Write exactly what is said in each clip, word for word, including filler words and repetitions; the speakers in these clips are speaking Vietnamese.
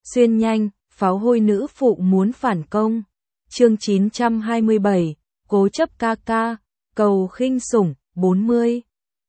Xuyên nhanh, pháo hôi nữ phụ muốn phản công. Chương chín trăm hai mươi bảy, cố chấp ca ca, cầu khinh sủng, bốn mươi.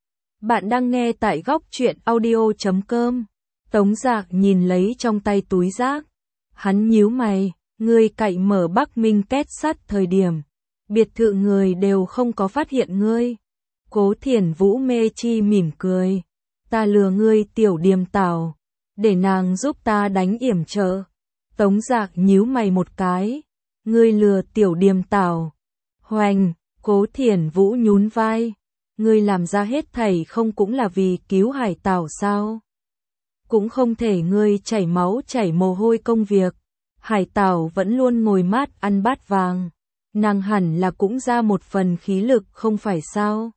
Bạn đang nghe tại góc truyện audio chấm com. Tống Giạc nhìn lấy trong tay túi rác. Hắn nhíu mày, người cậy mở Bắc Minh két sắt thời điểm. Biệt thự người đều không có phát hiện ngươi. Cố Thiển Vũ mê chi mỉm cười. Ta lừa ngươi tiểu điềm tảo. Để nàng giúp ta đánh yểm trợ. Tống Giạc nhíu mày một cái. Ngươi lừa tiểu điềm tảo. Hoành, Cố Thiển Vũ nhún vai. Ngươi làm ra hết thảy không cũng là vì cứu hải tảo sao? Cũng không thể ngươi chảy máu chảy mồ hôi công việc. Hải tảo vẫn luôn ngồi mát ăn bát vàng. Nàng hẳn là cũng ra một phần khí lực không phải sao?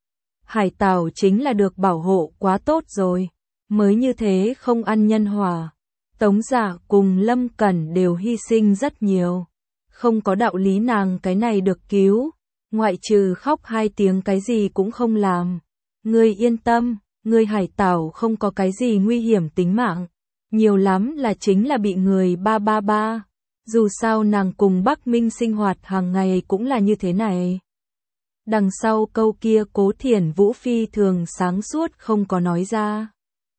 Hải tảo chính là được bảo hộ quá tốt rồi. Mới như thế không ăn nhân hòa. Tống Giạc cùng Lâm Cẩn đều hy sinh rất nhiều. Không có đạo lý nàng cái này được cứu. Ngoại trừ khóc hai tiếng cái gì cũng không làm. Ngươi yên tâm, ngươi hải tảo không có cái gì nguy hiểm tính mạng. Nhiều lắm là chính là bị người ba ba ba. Dù sao nàng cùng Bắc Minh sinh hoạt hàng ngày cũng là như thế này. Đằng sau câu kia Cố Thiển Vũ phi thường sáng suốt không có nói ra.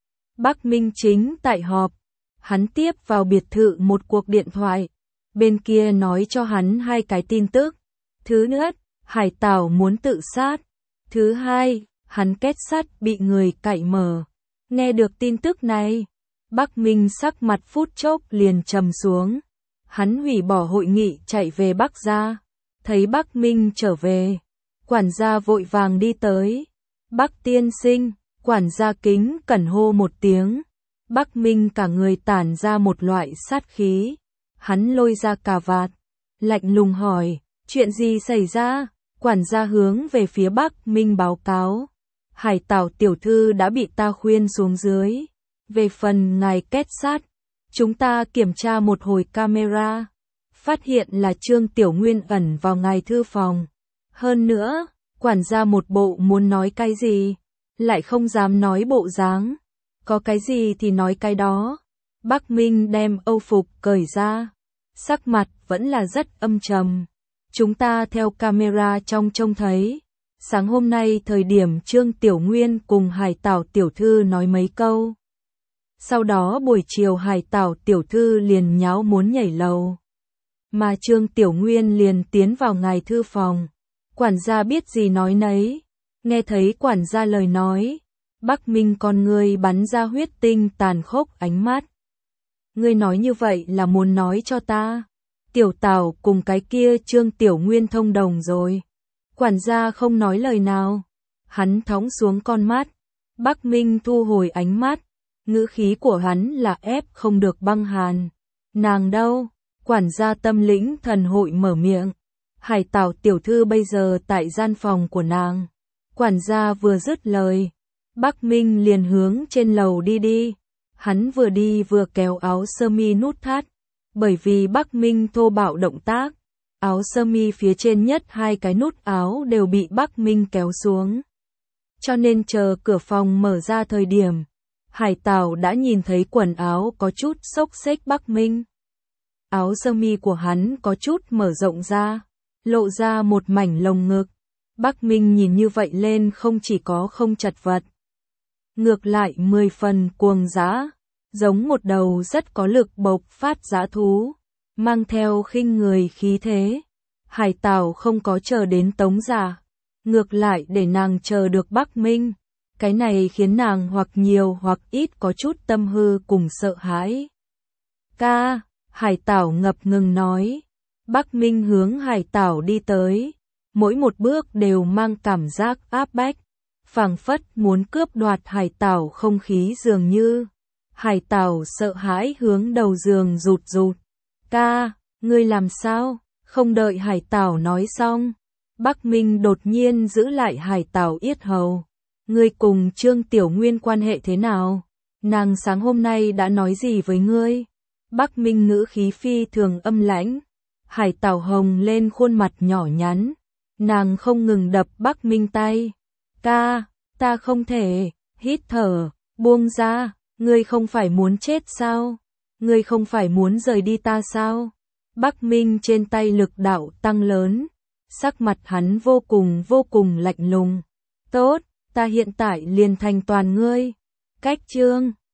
Bắc Minh chính tại họp. Hắn tiếp vào biệt thự một cuộc điện thoại. Bên kia nói cho hắn hai cái tin tức. Thứ nhất, hải tảo muốn tự sát. Thứ hai, hắn két sắt bị người cậy mở. Nghe được tin tức này, Bắc Minh sắc mặt phút chốc liền trầm xuống. Hắn hủy bỏ hội nghị chạy về Bắc gia. Thấy Bắc Minh trở về, quản gia vội vàng đi tới. Bắc tiên sinh, quản gia kính cẩn hô một tiếng. Bắc Minh cả người tản ra một loại sát khí. Hắn lôi ra cà vạt, lạnh lùng hỏi, chuyện gì xảy ra? Quản gia hướng về phía Bắc Minh báo cáo. Hải tảo tiểu thư đã bị ta khuyên xuống dưới. Về phần ngài két sắt, chúng ta kiểm tra một hồi camera. Phát hiện là Trương Tiểu Nguyên ẩn vào ngài thư phòng. Hơn nữa, quản gia một bộ muốn nói cái gì, lại không dám nói bộ dáng. Có cái gì thì nói cái đó. Bắc Minh đem âu phục cởi ra. Sắc mặt vẫn là rất âm trầm. Chúng ta theo camera trong trông thấy. Sáng hôm nay thời điểm Trương Tiểu Nguyên cùng hải tảo tiểu thư nói mấy câu. Sau đó buổi chiều hải tảo tiểu thư liền nháo muốn nhảy lầu. Mà Trương Tiểu Nguyên liền tiến vào ngài thư phòng. Quản gia biết gì nói nấy. Nghe thấy quản gia lời nói. Bắc Minh con ngươi bắn ra huyết tinh tàn khốc ánh mắt. Ngươi nói như vậy là muốn nói cho ta. Tiểu Tảo cùng cái kia Trương Tiểu Nguyên thông đồng rồi. Quản gia không nói lời nào. Hắn thõng xuống con mắt. Bắc Minh thu hồi ánh mắt. Ngữ khí của hắn là ép không được băng hàn. Nàng đâu? Quản gia tâm lĩnh thần hội mở miệng. Hải tảo tiểu thư bây giờ tại gian phòng của nàng. Quản gia vừa dứt lời. Bắc Minh liền hướng trên lầu đi đi. Hắn vừa đi vừa kéo áo sơ mi nút thắt. Bởi vì Bắc Minh thô bạo động tác, áo sơ mi phía trên nhất hai cái nút áo đều bị Bắc Minh kéo xuống. Cho nên chờ cửa phòng mở ra thời điểm, hải tảo đã nhìn thấy quần áo có chút xốc xếch Bắc Minh. Áo sơ mi của hắn có chút mở rộng ra, lộ ra một mảnh lồng ngực. Bắc Minh nhìn như vậy lên không chỉ có không chật vật, ngược lại mười phần cuồng dã, giống một đầu rất có lực bộc phát dã thú, mang theo khinh người khí thế. Hải tảo không có chờ đến Tống Giạc, ngược lại để nàng chờ được Bắc Minh. Cái này khiến nàng hoặc nhiều hoặc ít có chút tâm hư cùng sợ hãi. Ca, hải tảo ngập ngừng nói. Bắc Minh hướng hải tảo đi tới. Mỗi một bước đều mang cảm giác áp bách. Phảng phất muốn cướp đoạt hải tảo không khí dường như. Hải tảo sợ hãi hướng đầu giường rụt rụt. Ca, ngươi làm sao? Không đợi hải tảo nói xong. Bắc Minh đột nhiên giữ lại hải tảo yết hầu. Ngươi cùng Trương Tiểu Nguyên quan hệ thế nào? Nàng sáng hôm nay đã nói gì với ngươi? Bắc Minh ngữ khí phi thường âm lãnh. Hải tảo hồng lên khuôn mặt nhỏ nhắn. Nàng không ngừng đập Bắc Minh tay. Ca, ta không thể, hít thở, buông ra, ngươi không phải muốn chết sao? Ngươi không phải muốn rời đi ta sao? Bắc Minh trên tay lực đạo tăng lớn, sắc mặt hắn vô cùng vô cùng lạnh lùng. Tốt, ta hiện tại liền thành toàn ngươi. Cách chương